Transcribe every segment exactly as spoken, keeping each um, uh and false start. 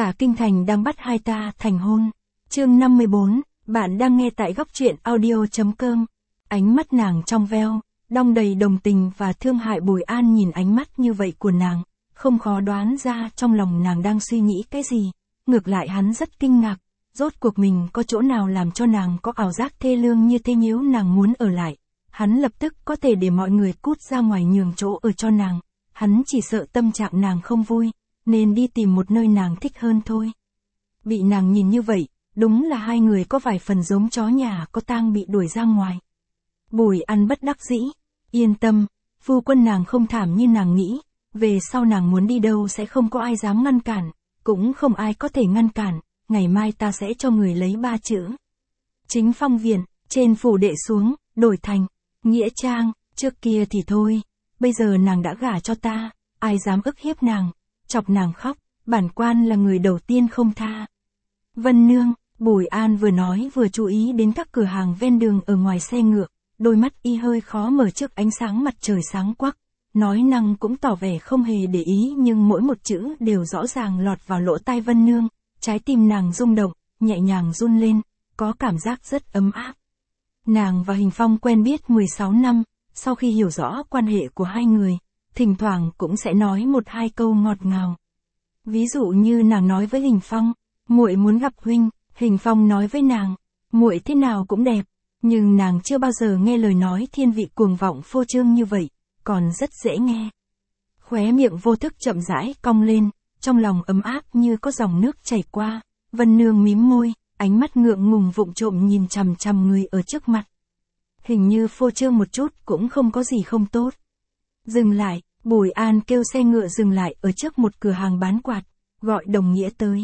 Cả kinh thành đang bắt hai ta thành hôn. Chương năm mươi bốn, bạn đang nghe tại góc truyện audio chấm com. Ánh mắt nàng trong veo, đong đầy đồng tình và thương hại. Bùi An nhìn ánh mắt như vậy của nàng, không khó đoán ra trong lòng nàng đang suy nghĩ cái gì. Ngược lại hắn rất kinh ngạc, rốt cuộc mình có chỗ nào làm cho nàng có ảo giác thê lương như thế. Nếu nàng muốn ở lại, hắn lập tức có thể để mọi người cút ra ngoài nhường chỗ ở cho nàng. Hắn chỉ sợ tâm trạng nàng không vui, nên đi tìm một nơi nàng thích hơn thôi. Bị nàng nhìn như vậy, đúng là hai người có vài phần giống chó nhà có tang bị đuổi ra ngoài. Bùi An bất đắc dĩ, yên tâm, phu quân nàng không thảm như nàng nghĩ, về sau nàng muốn đi đâu sẽ không có ai dám ngăn cản, cũng không ai có thể ngăn cản, ngày mai ta sẽ cho người lấy ba chữ. Chính Phong Viện, trên phủ đệ xuống, đổi thành, Nghĩa Trang. Trước kia thì thôi, bây giờ nàng đã gả cho ta, ai dám ức hiếp nàng, chọc nàng khóc, bản quan là người đầu tiên không tha. Vân Nương, Bùi An vừa nói vừa chú ý đến các cửa hàng ven đường ở ngoài xe ngựa, đôi mắt y hơi khó mở trước ánh sáng mặt trời sáng quắc, nói năng cũng tỏ vẻ không hề để ý nhưng mỗi một chữ đều rõ ràng lọt vào lỗ tai Vân Nương, trái tim nàng rung động, nhẹ nhàng run lên, có cảm giác rất ấm áp. Nàng và Hình Phong quen biết mười sáu năm, sau khi hiểu rõ quan hệ của hai người, thỉnh thoảng cũng sẽ nói một hai câu ngọt ngào. Ví dụ như nàng nói với Hình Phong, muội muốn gặp huynh, Hình Phong nói với nàng, muội thế nào cũng đẹp, nhưng nàng chưa bao giờ nghe lời nói thiên vị cuồng vọng phô trương như vậy, còn rất dễ nghe. Khóe miệng vô thức chậm rãi cong lên, trong lòng ấm áp như có dòng nước chảy qua, Vân Nương mím môi, ánh mắt ngượng ngùng vụng trộm nhìn chằm chằm người ở trước mặt. Hình như phô trương một chút cũng không có gì không tốt. Dừng lại, Bùi An kêu xe ngựa dừng lại ở trước một cửa hàng bán quạt, gọi Đồng Nghĩa tới.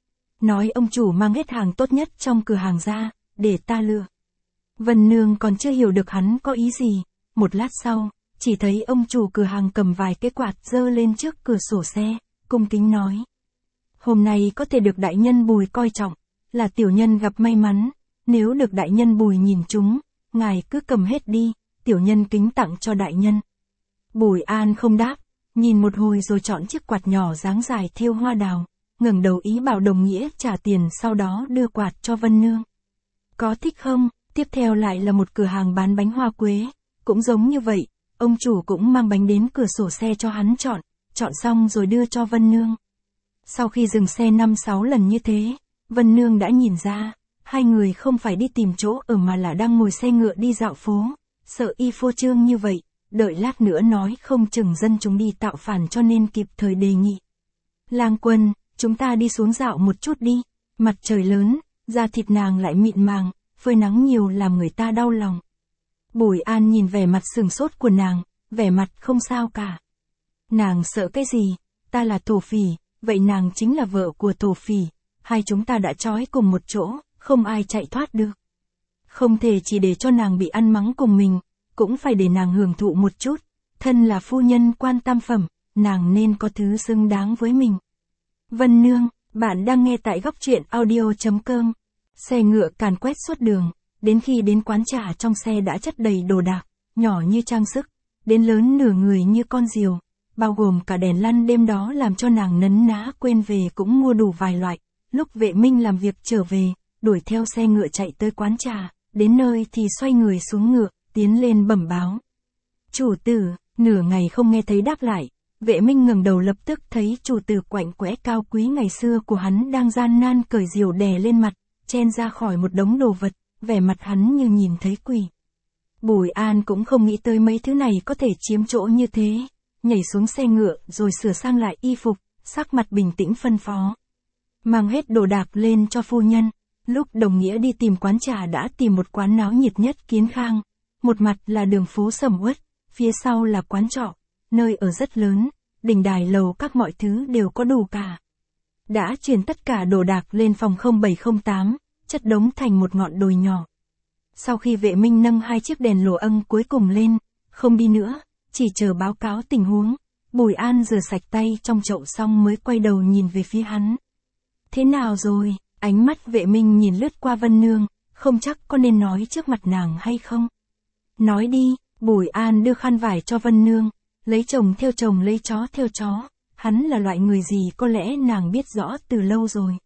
Nói ông chủ mang hết hàng tốt nhất trong cửa hàng ra, để ta lựa. Vân Nương còn chưa hiểu được hắn có ý gì, một lát sau, chỉ thấy ông chủ cửa hàng cầm vài cái quạt giơ lên trước cửa sổ xe, cung kính nói. Hôm nay có thể được đại nhân Bùi coi trọng, là tiểu nhân gặp may mắn, nếu được đại nhân Bùi nhìn chúng, ngài cứ cầm hết đi, tiểu nhân kính tặng cho đại nhân. Bùi An không đáp, nhìn một hồi rồi chọn chiếc quạt nhỏ dáng dài thêu hoa đào, ngẩng đầu ý bảo Đồng Nghĩa trả tiền, sau đó đưa quạt cho Vân Nương. Có thích không? Tiếp theo lại là một cửa hàng bán bánh hoa quế, cũng giống như vậy, ông chủ cũng mang bánh đến cửa sổ xe cho hắn chọn, chọn xong rồi đưa cho Vân Nương. Sau khi dừng xe năm sáu lần như thế, Vân Nương đã nhìn ra, hai người không phải đi tìm chỗ ở mà là đang ngồi xe ngựa đi dạo phố, sợ y phô trương như vậy, đợi lát nữa nói không chừng dân chúng đi tạo phản cho nên kịp thời đề nghị. Lang Quân, chúng ta đi xuống dạo một chút đi, mặt trời lớn, da thịt nàng lại mịn màng, phơi nắng nhiều làm người ta đau lòng. Bùi An nhìn vẻ mặt sừng sốt của nàng, vẻ mặt không sao cả. Nàng sợ cái gì, ta là thổ phỉ, vậy nàng chính là vợ của thổ phỉ, hai chúng ta đã trói cùng một chỗ, không ai chạy thoát được. Không thể chỉ để cho nàng bị ăn mắng cùng mình, cũng phải để nàng hưởng thụ một chút, thân là phu nhân quan tam phẩm, nàng nên có thứ xứng đáng với mình. Vân Nương, bạn đang nghe tại góc truyện audio chấm com. Xe ngựa càn quét suốt đường, đến khi đến quán trà trong xe đã chất đầy đồ đạc, nhỏ như trang sức, đến lớn nửa người như con diều, bao gồm cả đèn lăn đêm đó làm cho nàng nấn ná quên về cũng mua đủ vài loại. Lúc Vệ Minh làm việc trở về, đuổi theo xe ngựa chạy tới quán trà, đến nơi thì xoay người xuống ngựa, tiến lên bẩm báo. Chủ tử, nửa ngày không nghe thấy đáp lại, Vệ Minh ngẩng đầu lập tức thấy chủ tử quạnh quẽ cao quý ngày xưa của hắn đang gian nan cởi diều đè lên mặt, chen ra khỏi một đống đồ vật, vẻ mặt hắn như nhìn thấy quỷ. Bùi An cũng không nghĩ tới mấy thứ này có thể chiếm chỗ như thế, nhảy xuống xe ngựa rồi sửa sang lại y phục, sắc mặt bình tĩnh phân phó. Mang hết đồ đạc lên cho phu nhân. Lúc Đồng Nghĩa đi tìm quán trà đã tìm một quán náo nhiệt nhất Kiến Khang, một mặt là đường phố sầm uất, phía sau là quán trọ, nơi ở rất lớn, đỉnh đài lầu các mọi thứ đều có đủ cả. Đã chuyển tất cả đồ đạc lên phòng không bảy không tám, chất đống thành một ngọn đồi nhỏ. Sau khi Vệ Minh nâng hai chiếc đèn lồ ân cuối cùng lên, không đi nữa, chỉ chờ báo cáo tình huống, Bùi An rửa sạch tay trong chậu xong mới quay đầu nhìn về phía hắn. Thế nào rồi? Ánh mắt Vệ Minh nhìn lướt qua Vân Nương, không chắc có nên nói trước mặt nàng hay không. Nói đi, Bùi An đưa khăn vải cho Vân Nương, lấy chồng theo chồng lấy chó theo chó, hắn là loại người gì có lẽ nàng biết rõ từ lâu rồi.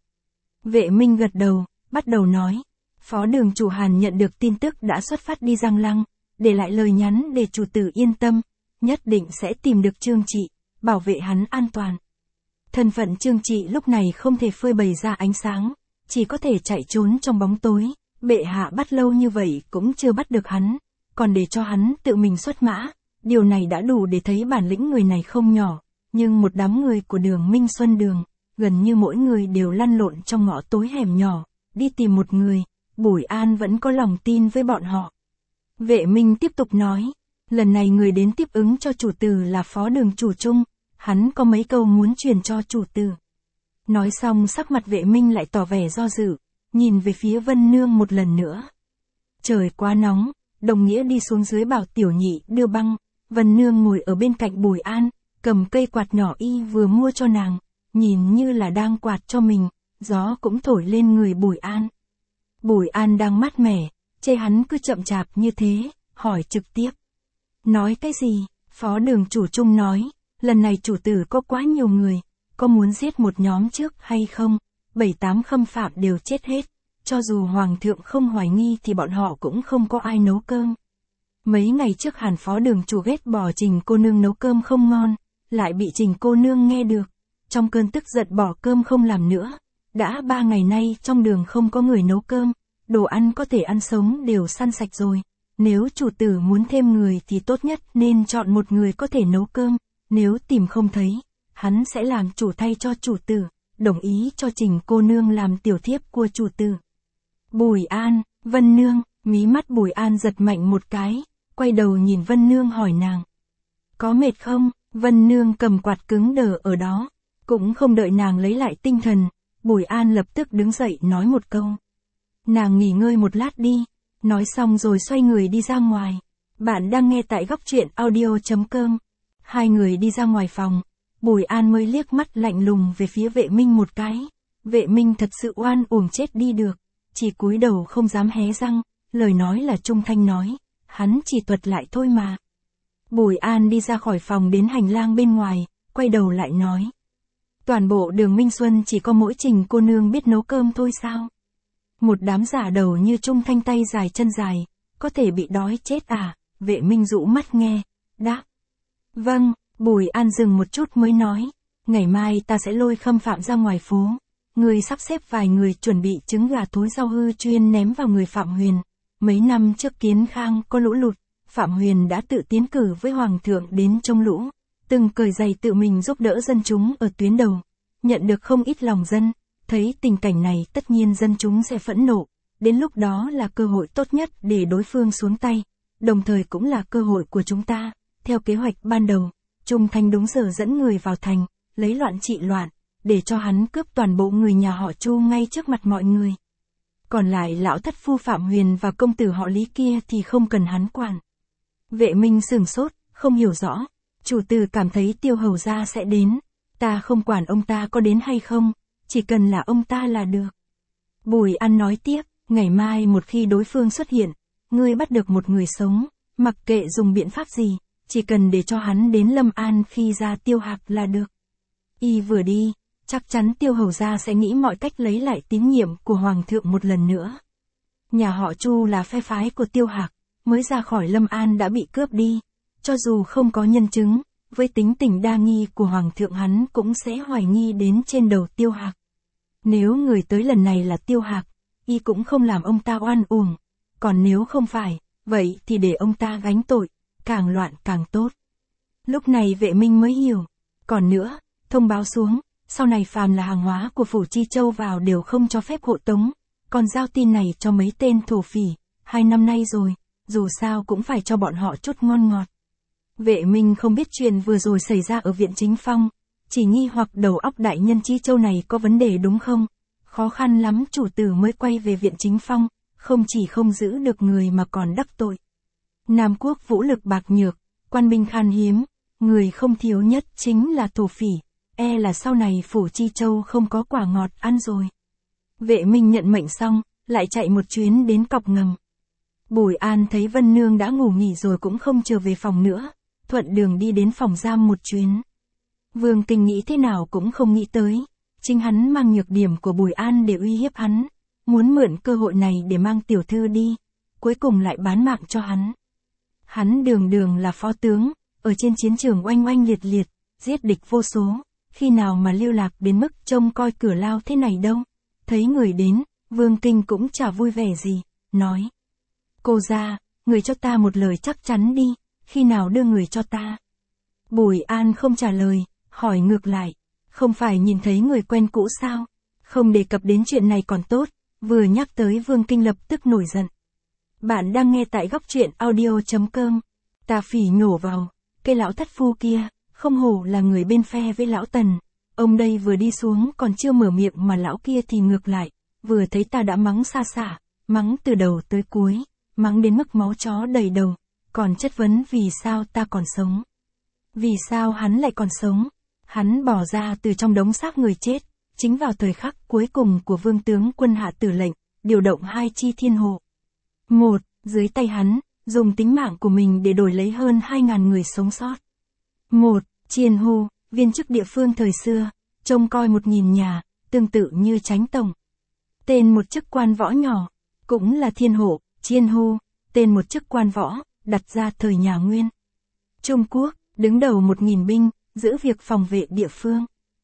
Vệ Minh gật đầu, bắt đầu nói. Phó đường chủ Hàn nhận được tin tức đã xuất phát đi Giang Lăng, để lại lời nhắn để chủ tử yên tâm, nhất định sẽ tìm được Trương Trị, bảo vệ hắn an toàn. Thân phận Trương Trị lúc này không thể phơi bày ra ánh sáng, chỉ có thể chạy trốn trong bóng tối, bệ hạ bắt lâu như vậy cũng chưa bắt được hắn, còn để cho hắn tự mình xuất mã, điều này đã đủ để thấy bản lĩnh người này không nhỏ, nhưng một đám người của đường Minh Xuân Đường, gần như mỗi người đều lăn lộn trong ngõ tối hẻm nhỏ, đi tìm một người, Bùi An vẫn có lòng tin với bọn họ. Vệ Minh tiếp tục nói, lần này người đến tiếp ứng cho chủ tử là phó đường chủ Trung, hắn có mấy câu muốn truyền cho chủ tử. Nói xong sắc mặt Vệ Minh lại tỏ vẻ do dự, nhìn về phía Vân Nương một lần nữa. Trời quá nóng, đồng nghĩa đi xuống dưới bảo Tiểu Nhị đưa băng, Vân Nương ngồi ở bên cạnh Bùi An, cầm cây quạt nhỏ y vừa mua cho nàng, nhìn như là đang quạt cho mình, gió cũng thổi lên người Bùi An. Bùi An đang mát mẻ, chê hắn cứ chậm chạp như thế, hỏi trực tiếp. Nói cái gì? Phó đường chủ Trung nói, lần này chủ tử có quá nhiều người, có muốn giết một nhóm trước hay không? Bảy tám khâm phạm đều chết hết, cho dù hoàng thượng không hoài nghi thì bọn họ cũng không có ai nấu cơm. Mấy ngày trước Hàn phó đường chủ ghét bỏ Trình cô nương nấu cơm không ngon, lại bị Trình cô nương nghe được, trong cơn tức giận bỏ cơm không làm nữa. Đã ba ngày nay trong đường không có người nấu cơm, đồ ăn có thể ăn sống đều săn sạch rồi. Nếu chủ tử muốn thêm người thì tốt nhất nên chọn một người có thể nấu cơm, nếu tìm không thấy, hắn sẽ làm chủ thay cho chủ tử, đồng ý cho Trình cô nương làm tiểu thiếp của chủ tử. Bùi An, Vân Nương, mí mắt Bùi An giật mạnh một cái, quay đầu nhìn Vân Nương hỏi nàng. Có mệt không? Vân Nương cầm quạt cứng đờ ở đó, cũng không đợi nàng lấy lại tinh thần, Bùi An lập tức đứng dậy nói một câu. Nàng nghỉ ngơi một lát đi, nói xong rồi xoay người đi ra ngoài. Bạn đang nghe tại góc truyện audio chấm com. Hai người đi ra ngoài phòng, Bùi An mới liếc mắt lạnh lùng về phía Vệ Minh một cái. Vệ Minh thật sự oan uổng chết đi được, chỉ cúi đầu không dám hé răng, lời nói là trung thanh nói, hắn chỉ thuật lại thôi mà. Bùi An đi ra khỏi phòng đến hành lang bên ngoài, quay đầu lại nói. Toàn bộ đường Minh Xuân chỉ có mỗi Trình cô nương biết nấu cơm thôi sao? Một đám giả đầu như Trung Thanh tay dài chân dài, có thể bị đói chết à? Vệ Minh rũ mắt nghe, đáp. Vâng, Bùi An dừng một chút mới nói, ngày mai ta sẽ lôi khâm phạm ra ngoài phố. Người sắp xếp vài người chuẩn bị trứng gà thối rau hư chuyên ném vào người Phạm Huyền. Mấy năm trước Kiến Khang có lũ lụt, Phạm Huyền đã tự tiến cử với Hoàng thượng đến chống lũ, từng cởi giày tự mình giúp đỡ dân chúng ở tuyến đầu, nhận được không ít lòng dân. Thấy tình cảnh này tất nhiên dân chúng sẽ phẫn nộ, đến lúc đó là cơ hội tốt nhất để đối phương xuống tay, đồng thời cũng là cơ hội của chúng ta. Theo kế hoạch ban đầu, Trung Thanh đúng giờ dẫn người vào thành, lấy loạn trị loạn, để cho hắn cướp toàn bộ người nhà họ Chu ngay trước mặt mọi người. Còn lại lão thất phu Phạm Huyền và công tử họ Lý kia thì không cần hắn quản. Vệ Minh sửng sốt, không hiểu rõ, chủ tử cảm thấy Tiêu hầu gia sẽ đến, ta không quản ông ta có đến hay không, chỉ cần là ông ta là được. Bùi An nói tiếp, ngày mai một khi đối phương xuất hiện, ngươi bắt được một người sống, mặc kệ dùng biện pháp gì, chỉ cần để cho hắn đến Lâm An khi ra Tiêu Hạc là được. Y vừa đi, chắc chắn Tiêu hầu gia sẽ nghĩ mọi cách lấy lại tín nhiệm của Hoàng thượng một lần nữa. Nhà họ Chu là phe phái của Tiêu Hạc, mới ra khỏi Lâm An đã bị cướp đi, cho dù không có nhân chứng, với tính tình đa nghi của Hoàng thượng hắn cũng sẽ hoài nghi đến trên đầu Tiêu Hạc. Nếu người tới lần này là Tiêu Hạc, y cũng không làm ông ta oan uổng, còn nếu không phải, vậy thì để ông ta gánh tội, càng loạn càng tốt. Lúc này Vệ Minh mới hiểu, còn nữa, thông báo xuống, sau này phàm là hàng hóa của Phủ Chi Châu vào đều không cho phép hộ tống, còn giao tin này cho mấy tên thổ phỉ, hai năm nay rồi, dù sao cũng phải cho bọn họ chút ngon ngọt. Vệ Minh không biết chuyện vừa rồi xảy ra ở Viện Chính Phong, chỉ nghi hoặc đầu óc đại nhân Chi Châu này có vấn đề đúng không? Khó khăn lắm chủ tử mới quay về Viện Chính Phong, không chỉ không giữ được người mà còn đắc tội. Nam quốc vũ lực bạc nhược, quan binh khan hiếm, người không thiếu nhất chính là thổ phỉ, e là sau này Phủ Chi Châu không có quả ngọt ăn rồi. Vệ Minh nhận mệnh xong, lại chạy một chuyến đến cọc ngầm. Bùi An thấy Vân Nương đã ngủ nghỉ rồi cũng không trở về phòng nữa, thuận đường đi đến phòng giam một chuyến. Vương Kinh nghĩ thế nào cũng không nghĩ tới. Chính hắn mang nhược điểm của Bùi An để uy hiếp hắn. Muốn mượn cơ hội này để mang tiểu thư đi. Cuối cùng lại bán mạng cho hắn. Hắn đường đường là phó tướng. Ở trên chiến trường oanh oanh liệt liệt. Giết địch vô số. Khi nào mà lưu lạc đến mức trông coi cửa lao thế này đâu. Thấy người đến, Vương Kinh cũng chả vui vẻ gì. Nói. Cô ra, người cho ta một lời chắc chắn đi. Khi nào đưa người cho ta? Bùi An không trả lời. Hỏi ngược lại. Không phải nhìn thấy người quen cũ sao? Không đề cập đến chuyện này còn tốt. Vừa nhắc tới Vương Kinh lập tức nổi giận. Bạn đang nghe tại góc truyện audio.com. Ta phỉ nhổ vào. Cái lão thất phu kia. Không hổ là người bên phe với lão Tần. Ông đây vừa đi xuống còn chưa mở miệng mà lão kia thì ngược lại. Vừa thấy ta đã mắng xa xả. Mắng từ đầu tới cuối. Mắng đến mức máu chó đầy đầu. Còn chất vấn vì sao ta còn sống. Vì sao hắn lại còn sống. Hắn bỏ ra từ trong đống xác người chết. Chính vào thời khắc cuối cùng của vương tướng quân hạ tử lệnh. Điều động hai chi thiên hộ. Một, dưới tay hắn. Dùng tính mạng của mình để đổi lấy hơn hai ngàn người sống sót. Một, Chiên Hu, viên chức địa phương thời xưa, trông coi một nghìn nhà, tương tự như Chánh Tổng. Tên một chức quan võ nhỏ, cũng là thiên hộ, Chiên Hu, tên một chức quan võ, đặt ra thời nhà Nguyên. Trung Quốc, đứng đầu một nghìn binh, giữ việc phòng vệ địa phương.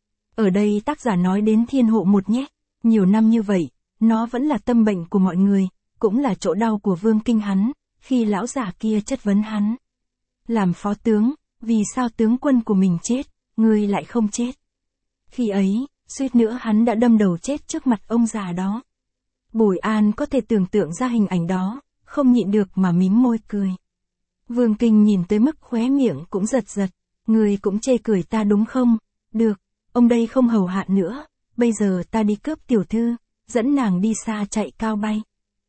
Ở đây tác giả nói đến thiên hộ một nhé, nhiều năm như vậy, nó vẫn là tâm bệnh của mọi người, cũng là chỗ đau của Vương Kinh hắn, khi lão già kia chất vấn hắn. Làm phó tướng, vì sao tướng quân của mình chết, ngươi lại không chết? Khi ấy, suýt nữa hắn đã đâm đầu chết trước mặt ông già đó. Bùi An có thể tưởng tượng ra hình ảnh đó, không nhịn được mà mím môi cười. Vương Kinh nhìn tới mức khóe miệng cũng giật giật, ngươi cũng chê cười ta đúng không? Được, ông đây không hầu hạ nữa, bây giờ ta đi cướp tiểu thư, dẫn nàng đi xa chạy cao bay.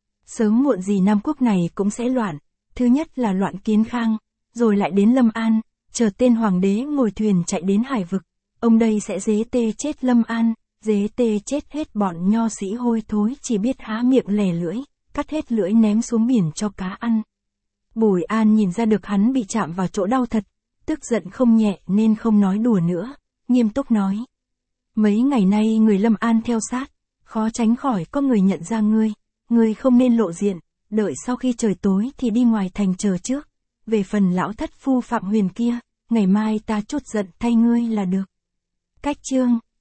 Sớm muộn gì Nam Quốc này cũng sẽ loạn, thứ nhất là loạn Kiến Khang, rồi lại đến Lâm An. Chờ tên hoàng đế ngồi thuyền chạy đến hải vực, ông đây sẽ dế tê chết Lâm An, dế tê chết hết bọn nho sĩ hôi thối chỉ biết há miệng lè lưỡi, cắt hết lưỡi ném xuống biển cho cá ăn. Bùi An nhìn ra được hắn bị chạm vào chỗ đau thật, tức giận không nhẹ nên không nói đùa nữa, nghiêm túc nói. Mấy ngày nay người Lâm An theo sát, khó tránh khỏi có người nhận ra ngươi, ngươi không nên lộ diện, đợi sau khi trời tối thì đi ngoài thành chờ trước. Về phần lão thất phu Phạm Huyền kia, ngày mai ta trút giận thay ngươi là được. Cách chương